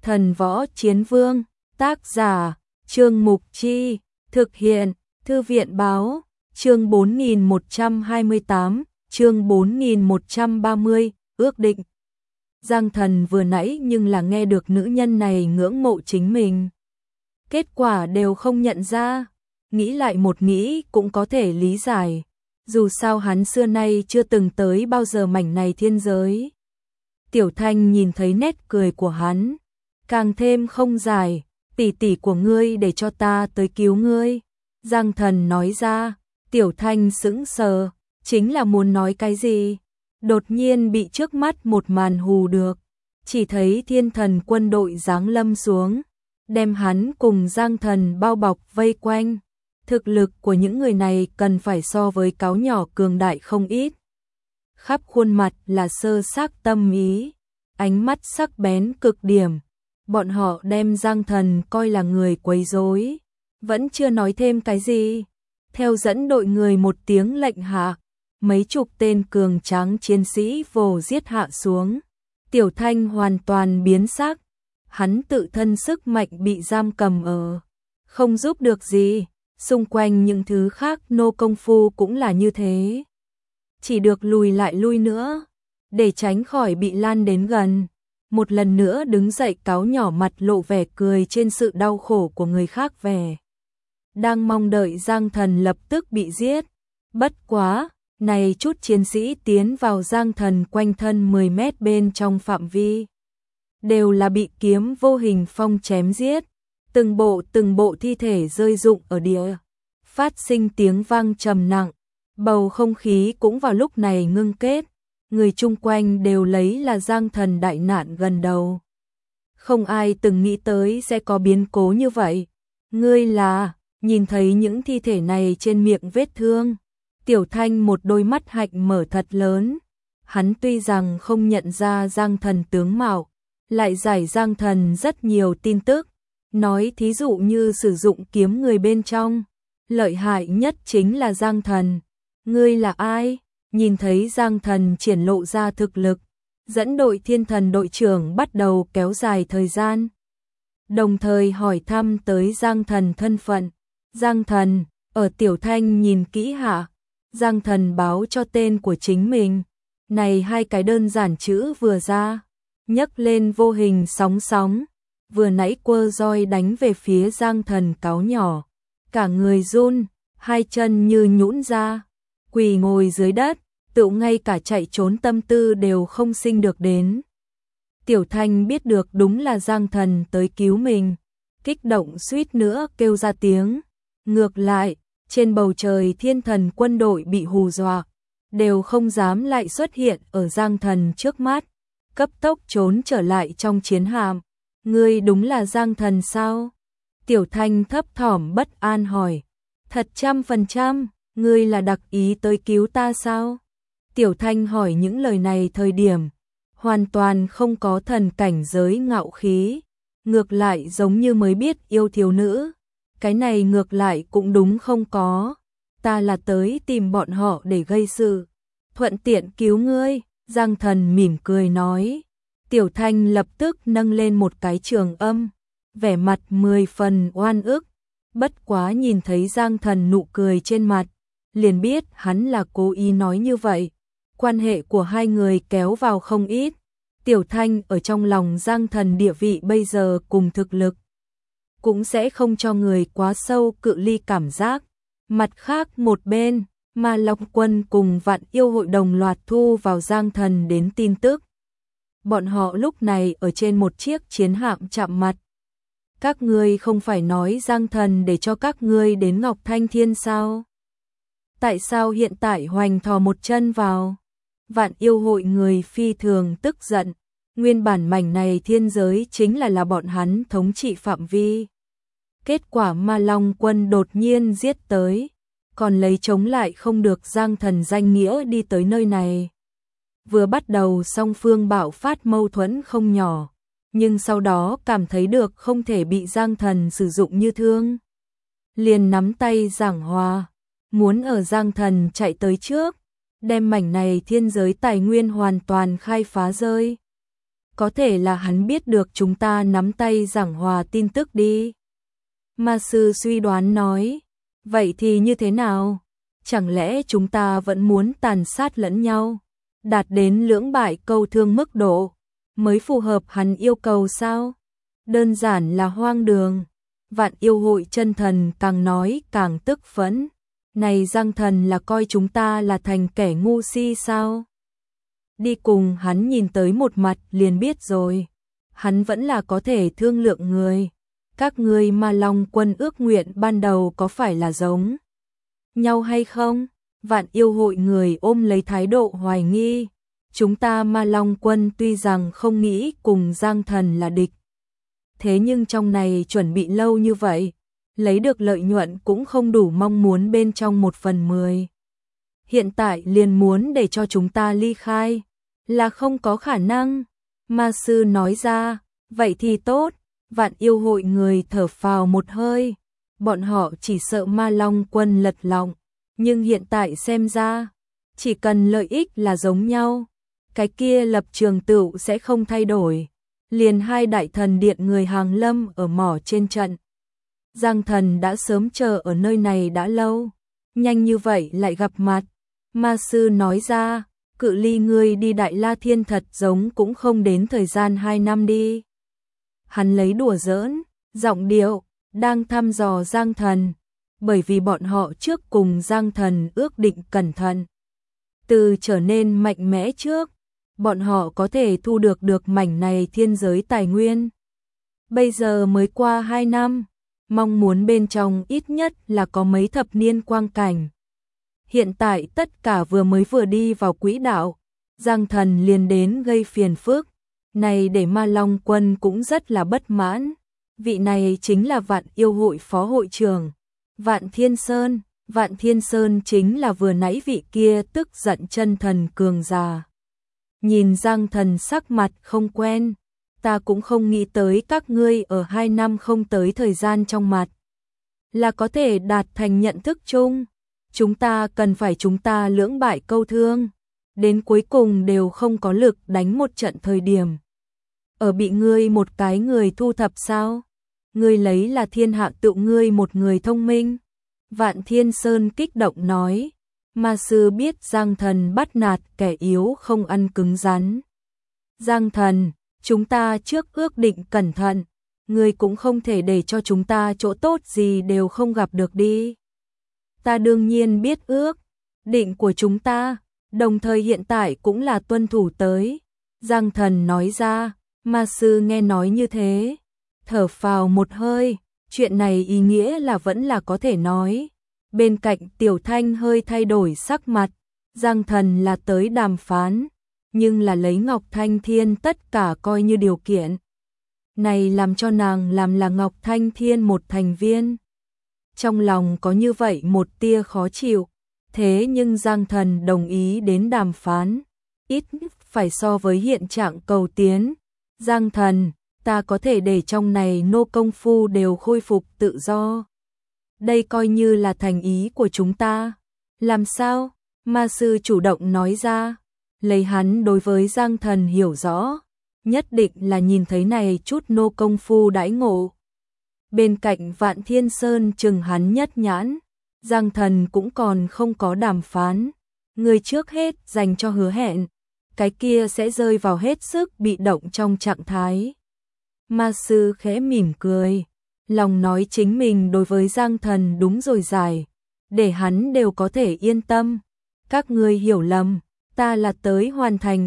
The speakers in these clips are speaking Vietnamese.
Thần Võ Chiến Vương, tác giả, Trương Mục Chi, thực hiện, Thư viện Báo, chương 4128, chương 4130, ước định. Giang Thần vừa nãy nhưng là nghe được nữ nhân này ngưỡng mộ chính mình. Kết quả đều không nhận ra, nghĩ lại một nghĩ cũng có thể lý giải. Dù sao hắn xưa nay chưa từng tới bao giờ mảnh này thiên giới. Tiểu Thanh nhìn thấy nét cười của hắn, càng thêm không giải, tỷ tỷ của ngươi để cho ta tới cứu ngươi. Giang Thần nói ra, Tiểu Thanh sững sờ, chính là muốn nói cái gì. Đột nhiên bị trước mắt một màn hù được, chỉ thấy thiên thần quân đội giáng lâm xuống, đem hắn cùng Giang Thần bao bọc vây quanh. Thực lực của những người này cần phải so với cáo nhỏ cường đại không ít. Khắp khuôn mặt là sơ xác tâm ý, ánh mắt sắc bén cực điểm. Bọn họ đem Giang Thần coi là người quấy rối, vẫn chưa nói thêm cái gì. Theo dẫn đội người một tiếng lệnh hạ, mấy chục tên cường tráng chiến sĩ vồ giết hạ xuống. Tiểu Thanh hoàn toàn biến sắc, hắn tự thân sức mạnh bị giam cầm ở, không giúp được gì. Xung quanh những thứ khác nô công phu cũng là như thế, chỉ được lùi lại lui nữa, để tránh khỏi bị lan đến gần. Một lần nữa đứng dậy cáo nhỏ mặt lộ vẻ cười trên sự đau khổ của người khác vẻ. Đang mong đợi Giang Thần lập tức bị giết. Bất quá, này chút chiến sĩ tiến vào Giang Thần quanh thân 10 mét bên trong phạm vi. Đều là bị kiếm vô hình phong chém giết. Từng bộ thi thể rơi rụng ở địa, phát sinh tiếng vang trầm nặng, bầu không khí cũng vào lúc này ngưng kết, người chung quanh đều lấy là Giang Thần đại nạn gần đầu. Không ai từng nghĩ tới sẽ có biến cố như vậy. Ngươi là, nhìn thấy những thi thể này trên miệng vết thương, Tiểu Thanh một đôi mắt hạnh mở thật lớn. Hắn tuy rằng không nhận ra Giang Thần tướng mạo, lại giải Giang Thần rất nhiều tin tức. Nói thí dụ như sử dụng kiếm người bên trong, lợi hại nhất chính là Giang Thần. Ngươi là ai? Nhìn thấy Giang Thần triển lộ ra thực lực, dẫn đội thiên thần đội trưởng bắt đầu kéo dài thời gian. Đồng thời hỏi thăm tới Giang Thần thân phận. Giang Thần, ở Tiểu Thanh nhìn kỹ hạ, Giang Thần báo cho tên của chính mình. Này hai cái đơn giản chữ vừa ra, nhấc lên vô hình sóng sóng. Vừa nãy quơ roi đánh về phía Giang Thần cáo nhỏ, cả người run, hai chân như nhũn ra, quỳ ngồi dưới đất, tự ngay cả chạy trốn tâm tư đều không sinh được đến. Tiểu Thanh biết được đúng là Giang Thần tới cứu mình, kích động suýt nữa kêu ra tiếng. Ngược lại, trên bầu trời thiên thần quân đội bị hù dọa, đều không dám lại xuất hiện ở Giang Thần trước mắt, cấp tốc trốn trở lại trong chiến hạm. Ngươi đúng là Giang Thần sao? Tiểu Thanh thấp thỏm bất an hỏi. Thật 100%, ngươi là đặc ý tới cứu ta sao? Tiểu Thanh hỏi những lời này thời điểm, hoàn toàn không có thần cảnh giới ngạo khí. Ngược lại giống như mới biết yêu thiếu nữ. Cái này ngược lại cũng đúng không có. Ta là tới tìm bọn họ để gây sự. Thuận tiện cứu ngươi, Giang Thần mỉm cười nói. Tiểu Thanh lập tức nâng lên một cái trường âm, vẻ mặt 10 phần oan ức. Bất quá nhìn thấy Giang Thần nụ cười trên mặt, liền biết hắn là cố ý nói như vậy. Quan hệ của hai người kéo vào không ít. Tiểu Thanh ở trong lòng Giang Thần địa vị bây giờ cùng thực lực, cũng sẽ không cho người quá sâu cự ly cảm giác. Mặt khác một bên, Ma Long Quân cùng Vạn Yêu hội đồng loạt thu vào Giang Thần đến tin tức. Bọn họ lúc này ở trên một chiếc chiến hạm chạm mặt. Các ngươi không phải nói Giang Thần để cho các ngươi đến Ngọc Thanh Thiên sao? Tại sao hiện tại hoành thò một chân vào? Vạn Yêu hội người phi thường tức giận. Nguyên bản mảnh này thiên giới chính là bọn hắn thống trị phạm vi. Kết quả Ma Long Quân đột nhiên giết tới, còn lấy chống lại không được Giang Thần danh nghĩa đi tới nơi này. Vừa bắt đầu song phương bạo phát mâu thuẫn không nhỏ, nhưng sau đó cảm thấy được không thể bị Giang Thần sử dụng như thương. Liền nắm tay giảng hòa, muốn ở Giang Thần chạy tới trước, đem mảnh này thiên giới tài nguyên hoàn toàn khai phá rơi. Có thể là hắn biết được chúng ta nắm tay giảng hòa tin tức đi. Ma sư suy đoán nói, vậy thì như thế nào? Chẳng lẽ chúng ta vẫn muốn tàn sát lẫn nhau, đạt đến lưỡng bại câu thương mức độ, mới phù hợp hắn yêu cầu sao? Đơn giản là hoang đường. Vạn Yêu Hội chân thần càng nói càng tức phẫn. Này Giang Thần là coi chúng ta là thành kẻ ngu si sao? Đi cùng hắn nhìn tới một mặt liền biết rồi. Hắn vẫn là có thể thương lượng người. Các ngươi Ma Long quân ước nguyện ban đầu có phải là giống nhau hay không? Vạn Yêu Hội người ôm lấy thái độ hoài nghi. Chúng ta Ma Long quân tuy rằng không nghĩ cùng Giang Thần là địch. Thế nhưng trong này chuẩn bị lâu như vậy, lấy được lợi nhuận cũng không đủ mong muốn bên trong 1/10. Hiện tại liền muốn để cho chúng ta ly khai, là không có khả năng. Ma sư nói ra, vậy thì tốt. Vạn Yêu Hội người thở phào một hơi, bọn họ chỉ sợ Ma Long quân lật lọng, nhưng hiện tại xem ra, chỉ cần lợi ích là giống nhau, cái kia lập trường tựu sẽ không thay đổi. Liền hai đại thần điện người hàng lâm ở mỏ trên trận. Giang Thần đã sớm chờ ở nơi này đã lâu, nhanh như vậy lại gặp mặt. Ma sư nói ra, cự ly ngươi đi Đại La Thiên thật giống cũng không đến thời gian 2 năm đi. Hắn lấy đùa giỡn, giọng điệu, đang thăm dò Giang Thần, bởi vì bọn họ trước cùng Giang Thần ước định cẩn thận. Từ trở nên mạnh mẽ trước, bọn họ có thể thu được mảnh này thiên giới tài nguyên. Bây giờ mới qua 2 năm, mong muốn bên trong ít nhất là có mấy thập niên quang cảnh. Hiện tại tất cả vừa đi vào quỹ đạo, Giang Thần liền đến gây phiền phức. Này để Ma Long quân cũng rất là bất mãn. Vị này chính là Vạn Yêu Hội phó hội trưởng, Vạn Thiên Sơn. Vạn Thiên Sơn chính là vừa nãy vị kia tức giận chân thần cường già. Nhìn Giang Thần sắc mặt không quen, ta cũng không nghĩ tới các ngươi ở 2 năm không tới thời gian trong mặt là có thể đạt thành nhận thức chung. Chúng ta cần phải chúng ta lưỡng bại câu thương, đến cuối cùng đều không có lực đánh một trận thời điểm. Ở bị ngươi một cái người thu thập sao? Ngươi lấy là thiên hạ tựu ngươi một người thông minh. Vạn Thiên Sơn kích động nói. Ma sư biết Giang Thần bắt nạt kẻ yếu không ăn cứng rắn. Giang Thần, chúng ta trước ước định cẩn thận, ngươi cũng không thể để cho chúng ta chỗ tốt gì đều không gặp được đi. Ta đương nhiên biết ước định của chúng ta, đồng thời hiện tại cũng là tuân thủ tới. Giang Thần nói ra. Ma sư nghe nói như thế, thở phào một hơi, chuyện này ý nghĩa là vẫn là có thể nói. Bên cạnh Tiểu Thanh hơi thay đổi sắc mặt, Giang Thần là tới đàm phán, nhưng là lấy Ngọc Thanh Thiên tất cả coi như điều kiện. Này làm cho nàng làm là Ngọc Thanh Thiên một thành viên. Trong lòng có như vậy một tia khó chịu, thế nhưng Giang Thần đồng ý đến đàm phán, ít phải so với hiện trạng cầu tiến. Giang Thần, ta có thể để trong này nô công phu đều khôi phục tự do. Đây coi như là thành ý của chúng ta. Làm sao? Ma sư chủ động nói ra. Lấy hắn đối với Giang Thần hiểu rõ, nhất định là nhìn thấy này chút nô công phu đãi ngộ. Bên cạnh Vạn Thiên Sơn chừng hắn nhất nhãn. Giang Thần cũng còn không có đàm phán. Người trước hết dành cho hứa hẹn, cái kia sẽ rơi vào hết sức bị động trong trạng thái. Ma sư khẽ mỉm cười, lòng nói chính mình đối với Giang Thần đúng rồi giải, để hắn đều có thể yên tâm. Các ngươi hiểu lầm, ta là tới hoàn thành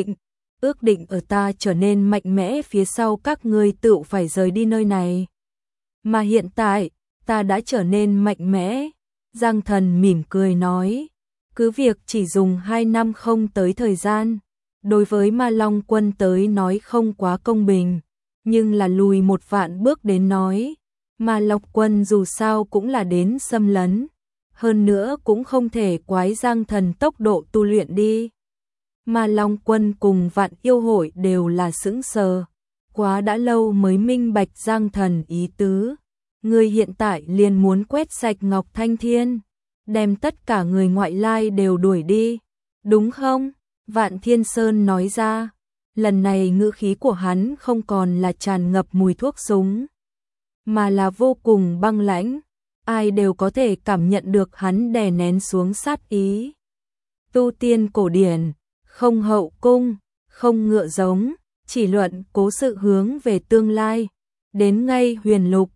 ước định ở ta trở nên mạnh mẽ phía sau các ngươi tự phải rời đi nơi này. Mà hiện tại, ta đã trở nên mạnh mẽ. Giang Thần mỉm cười nói, cứ việc chỉ dùng 2 năm không tới thời gian, đối với Ma Long quân tới nói không quá công bình, nhưng là lùi 1 vạn bước đến nói, Ma Long quân dù sao cũng là đến xâm lấn, hơn nữa cũng không thể quái Giang Thần tốc độ tu luyện đi. Ma Long quân cùng Vạn Yêu Hội đều là sững sờ, quá đã lâu mới minh bạch Giang Thần ý tứ. Người hiện tại liền muốn quét sạch Ngọc Thanh Thiên, đem tất cả người ngoại lai đều đuổi đi, đúng không? Vạn Thiên Sơn nói ra, Lần này ngữ khí của hắn không còn là tràn ngập mùi thuốc súng, mà là vô cùng băng lãnh, ai đều có thể cảm nhận được hắn đè nén xuống sát ý. Tu tiên cổ điển, không hậu cung, không ngựa giống, chỉ luận cố sự hướng về tương lai, đến ngay huyền lục,